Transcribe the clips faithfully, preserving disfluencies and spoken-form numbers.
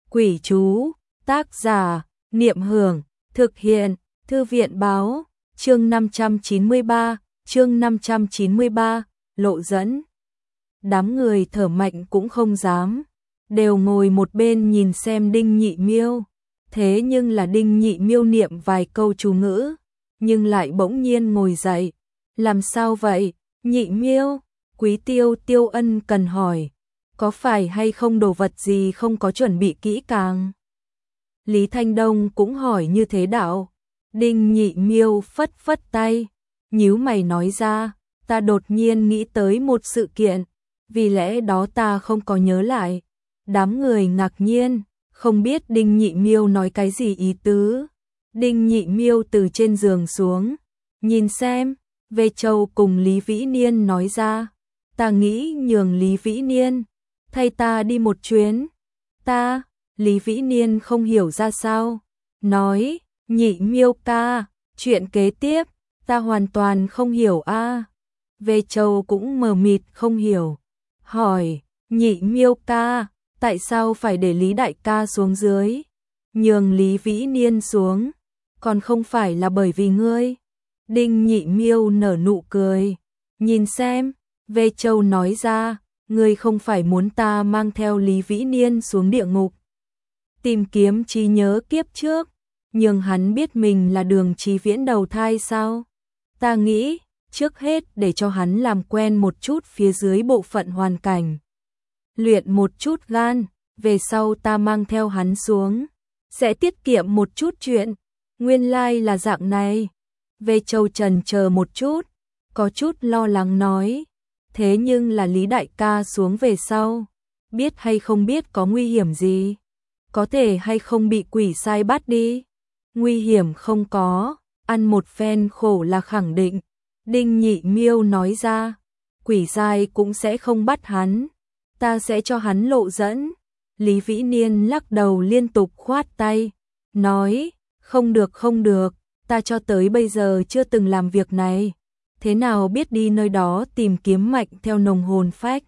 Quỷ chú, tác giả, Niệm Hưởng, thực hiện, Thư viện báo, chương năm trăm chín mươi ba, chương năm trăm chín mươi ba, lộ dẫn. Đám người thở mạnh cũng không dám, đều ngồi một bên nhìn xem Đinh Nhị Miêu. Thế nhưng là Đinh Nhị Miêu niệm vài câu chú ngữ, nhưng lại bỗng nhiên ngồi dậy. Làm sao vậy, Nhị Miêu? Quý Tiêu Tiêu ân cần hỏi. Có phải hay không đồ vật gì không có chuẩn bị kỹ càng? Lý Thanh Đông cũng hỏi như thế đạo. Đinh Nhị Miêu phất phất tay, nhíu mày nói ra, ta đột nhiên nghĩ tới một sự kiện, vì lẽ đó ta không có nhớ lại. Đám người ngạc nhiên, không biết Đinh Nhị Miêu nói cái gì ý tứ. Đinh Nhị Miêu từ trên giường xuống, nhìn xem, Về Châu cùng Lý Vĩ Niên nói ra, ta nghĩ nhường Lý Vĩ Niên thay ta đi một chuyến. Ta, Lý Vĩ Niên không hiểu ra sao, nói, Nhị Miêu ca, chuyện kế tiếp, ta hoàn toàn không hiểu a. À. Về Châu cũng mờ mịt không hiểu, hỏi, Nhị Miêu ca, tại sao phải để Lý đại ca xuống dưới, nhường Lý Vĩ Niên xuống, còn không phải là bởi vì ngươi? Đinh Nhị Miêu nở nụ cười, nhìn xem, Về Châu nói ra, ngươi không phải muốn ta mang theo Lý Vĩ Niên xuống địa ngục, tìm kiếm trí nhớ kiếp trước, nhưng hắn biết mình là Đường Chí Viễn đầu thai sao? Ta nghĩ, trước hết để cho hắn làm quen một chút phía dưới bộ phận hoàn cảnh, luyện một chút gan, về sau ta mang theo hắn xuống, sẽ tiết kiệm một chút chuyện. Nguyên lai like là dạng này. Về Châu trần chờ một chút, có chút lo lắng nói, thế nhưng là Lý đại ca xuống về sau, biết hay không biết có nguy hiểm gì? Có thể hay không bị quỷ sai bắt đi? Nguy hiểm không có, ăn một phen khổ là khẳng định. Đinh Nhị Miêu nói ra, quỷ sai cũng sẽ không bắt hắn, ta sẽ cho hắn lộ dẫn. Lý Vĩ Niên lắc đầu liên tục khoát tay, nói, không được không được, ta cho tới bây giờ chưa từng làm việc này, thế nào biết đi nơi đó tìm kiếm mạnh theo nồng hồn phách.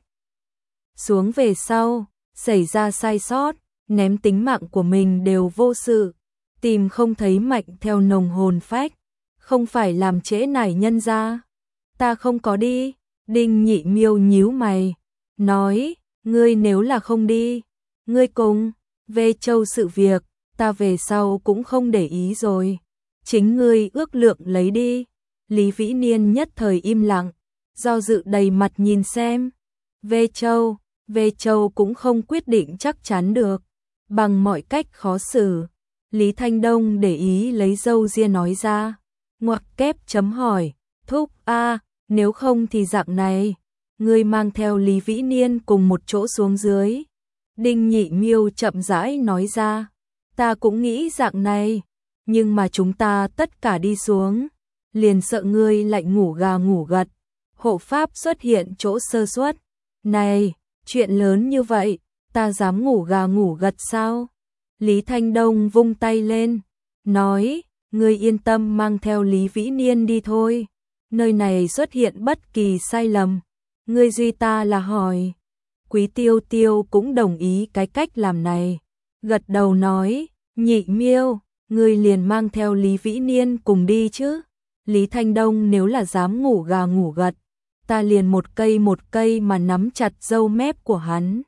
Xuống về sau, xảy ra sai sót, ném tính mạng của mình đều vô sự, tìm không thấy mạnh theo nồng hồn phách, không phải làm trễ nải nhân ra. Ta không có đi. Đinh Nhị Miêu nhíu mày, nói, ngươi nếu là không đi, ngươi cùng Về Châu sự việc, ta về sau cũng không để ý rồi, chính ngươi ước lượng lấy đi. Lý Vĩ Niên nhất thời im lặng, do dự đầy mặt nhìn xem. Về Châu, Về Châu cũng không quyết định chắc chắn được, bằng mọi cách khó xử. Lý Thanh Đông để ý lấy râu ria nói ra, ngoặc kép chấm hỏi, thúc a, nếu không thì dạng này, ngươi mang theo Lý Vĩ Niên cùng một chỗ xuống dưới. Đinh Nhị Miêu chậm rãi nói ra, ta cũng nghĩ dạng này, nhưng mà chúng ta tất cả đi xuống, liền sợ ngươi lại ngủ gà ngủ gật, hộ pháp xuất hiện chỗ sơ suất. Này, chuyện lớn như vậy, ta dám ngủ gà ngủ gật sao? Lý Thanh Đông vung tay lên, nói, ngươi yên tâm mang theo Lý Vĩ Niên đi thôi, nơi này xuất hiện bất kỳ sai lầm, ngươi duy ta là hỏi. Quý Tiêu Tiêu cũng đồng ý cái cách làm này, gật đầu nói, Nhị Miêu, ngươi liền mang theo Lý Vĩ Niên cùng đi chứ. Lý Thanh Đông nếu là dám ngủ gà ngủ gật, ta liền một cây một cây mà nắm chặt râu mép của hắn.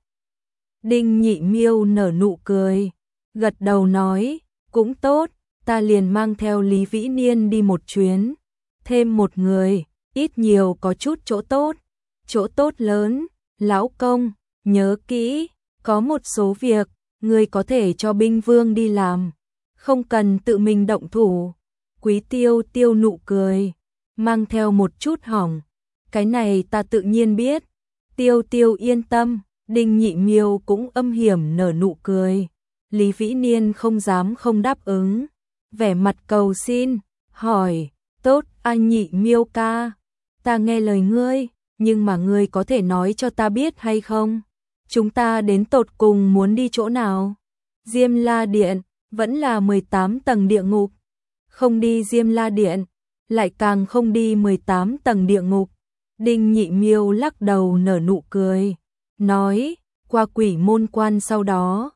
Đinh Nhị Miêu nở nụ cười, gật đầu nói, cũng tốt, ta liền mang theo Lý Vĩ Niên đi một chuyến, thêm một người, ít nhiều có chút chỗ tốt. Chỗ tốt lớn, lão công, nhớ kỹ, có một số việc, ngươi có thể cho binh vương đi làm, không cần tự mình động thủ. Quý Tiêu Tiêu nụ cười, mang theo một chút hỏng, cái này ta tự nhiên biết. Tiêu Tiêu yên tâm. Đinh Nhị Miêu cũng âm hiểm nở nụ cười. Lý Vĩ Niên không dám không đáp ứng, vẻ mặt cầu xin, hỏi, tốt anh Nhị Miêu ca, ta nghe lời ngươi, nhưng mà ngươi có thể nói cho ta biết hay không, chúng ta đến tột cùng muốn đi chỗ nào? Diêm La Điện, vẫn là mười tám tầng địa ngục? Không đi Diêm La Điện, lại càng không đi mười tám tầng địa ngục. Đinh Nhị Miêu lắc đầu nở nụ cười, nói, qua quỷ môn quan sau đó,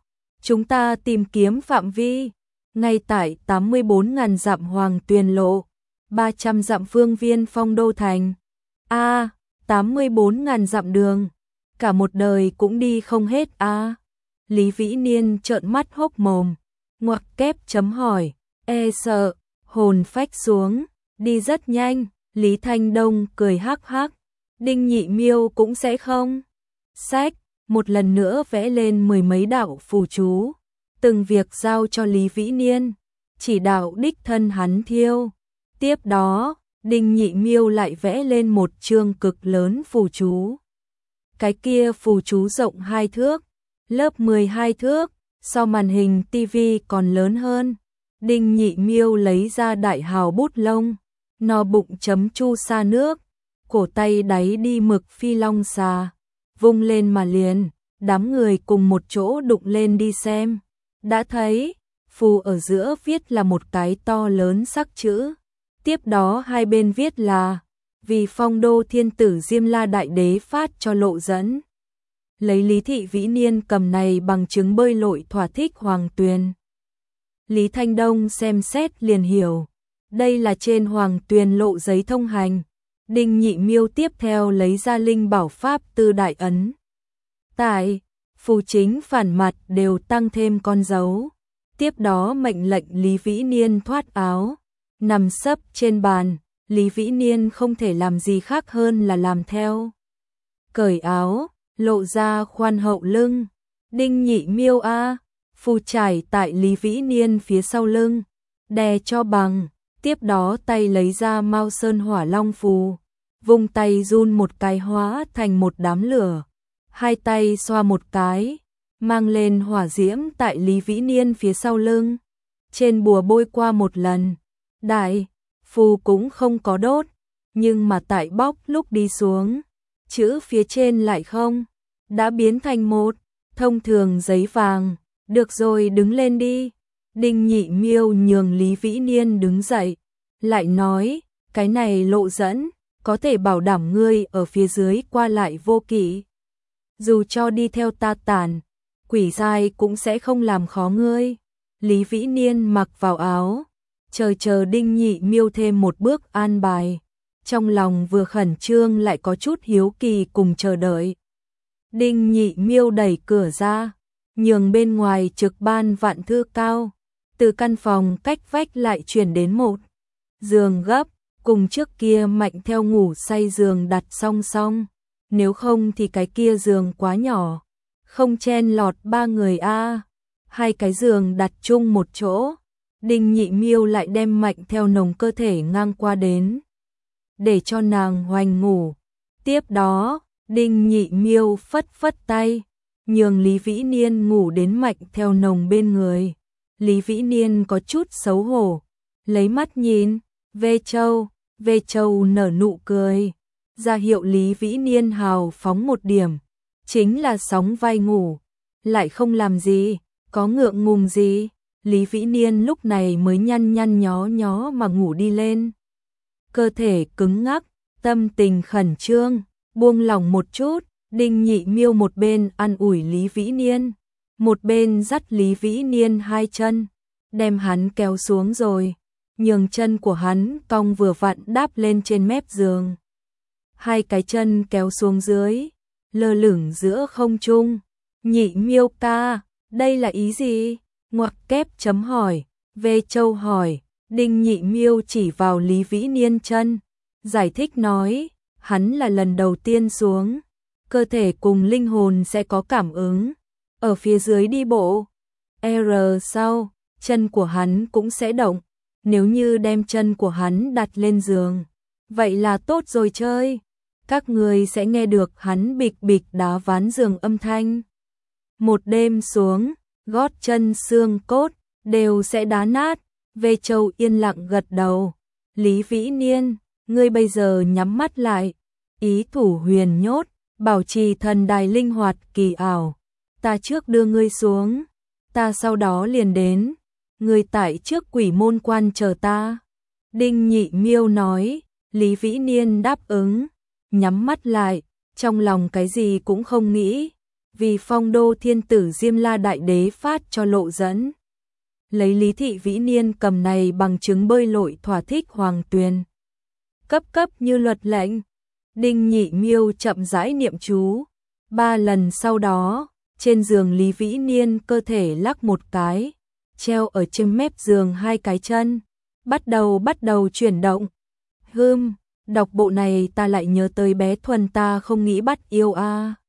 Chúng ta tìm kiếm phạm vi, ngay tại tám mươi bốn nghìn dặm Hoàng Tuyền Lộ, ba trăm dặm phương viên Phong Đô Thành. A, à, tám mươi bốn nghìn dặm đường, cả một đời cũng đi không hết a. À. Lý Vĩ Niên trợn mắt hốc mồm, ngoặc kép chấm hỏi, e sợ, hồn phách xuống, đi rất nhanh. Lý Thanh Đông cười hắc hắc, Đinh Nhị Miêu cũng sẽ không. Sách, một lần nữa vẽ lên mười mấy đạo phù chú, từng việc giao cho Lý Vĩ Niên, chỉ đạo đích thân hắn thiêu. Tiếp đó, Đinh Nhị Miêu lại vẽ lên một chương cực lớn phù chú. Cái kia phù chú rộng hai thước, lớp mười hai thước, so màn hình tivi còn lớn hơn. Đinh Nhị Miêu lấy ra đại hào bút lông, no bụng chấm chu sa nước, cổ tay đáy đi mực phi long xà, vung lên mà liền, đám người cùng một chỗ đụng lên đi xem. Đã thấy, phù ở giữa viết là một cái to lớn sắc chữ, tiếp đó hai bên viết là vì Phong Đô Thiên Tử Diêm La Đại Đế phát cho lộ dẫn. Lấy Lý Thị Vĩ Niên cầm này bằng chứng bơi lội thỏa thích Hoàng Tuyền. Lý Thanh Đông xem xét liền hiểu, đây là trên Hoàng Tuyền lộ giấy thông hành. Đinh Nhị Miêu tiếp theo lấy ra linh bảo pháp Tư Đại Ấn. Tại, phù chính phản mặt đều tăng thêm con dấu. Tiếp đó mệnh lệnh Lý Vĩ Niên thoát áo, nằm sấp trên bàn. Lý Vĩ Niên không thể làm gì khác hơn là làm theo. Cởi áo, lộ ra khoan hậu lưng. Đinh Nhị Miêu a, phù trải tại Lý Vĩ Niên phía sau lưng, đè cho bằng. Tiếp đó tay lấy ra Mao Sơn Hỏa Long phù, vung tay run một cái hóa thành một đám lửa. Hai tay xoa một cái, mang lên hỏa diễm tại Lý Vĩ Niên phía sau lưng. Trên bùa bôi qua một lần, đại phù cũng không có đốt, nhưng mà tại bóc lúc đi xuống, chữ phía trên lại không, đã biến thành một thông thường giấy vàng. Được rồi, đứng lên đi. Đinh Nhị Miêu nhường Lý Vĩ Niên đứng dậy, lại nói, cái này lộ dẫn, có thể bảo đảm ngươi ở phía dưới qua lại vô kỵ. Dù cho đi theo ta tàn, quỷ sai cũng sẽ không làm khó ngươi. Lý Vĩ Niên mặc vào áo, chờ chờ Đinh Nhị Miêu thêm một bước an bài. Trong lòng vừa khẩn trương lại có chút hiếu kỳ cùng chờ đợi. Đinh Nhị Miêu đẩy cửa ra, nhường bên ngoài trực ban vạn thư cao. Từ căn phòng cách vách lại chuyển đến một giường gấp, cùng trước kia Mạnh Theo ngủ say giường đặt song song. Nếu không thì cái kia giường quá nhỏ, không chen lọt ba người a. Hai cái giường đặt chung một chỗ. Đinh Nhị Miêu lại đem Mạnh Theo nồng cơ thể ngang qua đến, để cho nàng hoành ngủ. Tiếp đó, Đinh Nhị Miêu phất phất tay, nhường Lý Vĩ Niên ngủ đến Mạnh Theo nồng bên người. Lý Vĩ Niên có chút xấu hổ, lấy mắt nhìn, Vê Châu, Vê Châu nở nụ cười, ra hiệu Lý Vĩ Niên hào phóng một điểm, chính là sóng vai ngủ, lại không làm gì, có ngượng ngùng gì. Lý Vĩ Niên lúc này mới nhăn nhăn nhó nhó mà ngủ đi lên. Cơ thể cứng ngắc, tâm tình khẩn trương, buông lỏng một chút. Đinh Nhị Miêu một bên an ủi Lý Vĩ Niên, một bên dắt Lý Vĩ Niên hai chân, đem hắn kéo xuống rồi, nhường chân của hắn cong vừa vặn đáp lên trên mép giường. Hai cái chân kéo xuống dưới, lơ lửng giữa không trung. Nhị Miêu ca, đây là ý gì? Ngoặc kép chấm hỏi, Vê Châu hỏi. Đinh Nhị Miêu chỉ vào Lý Vĩ Niên chân, giải thích nói, hắn là lần đầu tiên xuống, cơ thể cùng linh hồn sẽ có cảm ứng. Ở phía dưới đi bộ, R sau, chân của hắn cũng sẽ động. Nếu như đem chân của hắn đặt lên giường, vậy là tốt rồi chơi. Các người sẽ nghe được hắn bịch bịch đá ván giường âm thanh. Một đêm xuống, gót chân xương cốt đều sẽ đá nát. Vê Châu yên lặng gật đầu. Lý Vĩ Niên, ngươi bây giờ nhắm mắt lại, ý thủ huyền nhốt, bảo trì thần đài linh hoạt kỳ ảo. Ta trước đưa ngươi xuống, ta sau đó liền đến. Ngươi tại trước quỷ môn quan chờ ta. Đinh Nhị Miêu nói. Lý Vĩ Niên đáp ứng, nhắm mắt lại, trong lòng cái gì cũng không nghĩ. vì phong đô thiên tử Diêm La Đại Đế phát cho Lộ Dẫn. Lấy Lý Thị Vĩ Niên cầm này bằng chứng bơi lội thỏa thích hoàng tuyền. Cấp cấp như luật lệnh. Đinh Nhị Miêu chậm rãi niệm chú. Ba lần sau đó, trên giường Lý Vĩ Niên cơ thể lắc một cái, treo ở trên mép giường hai cái chân, bắt đầu bắt đầu chuyển động. Hưm, đọc bộ này ta lại nhớ tới bé Thuần ta không nghĩ bắt yêu a. À.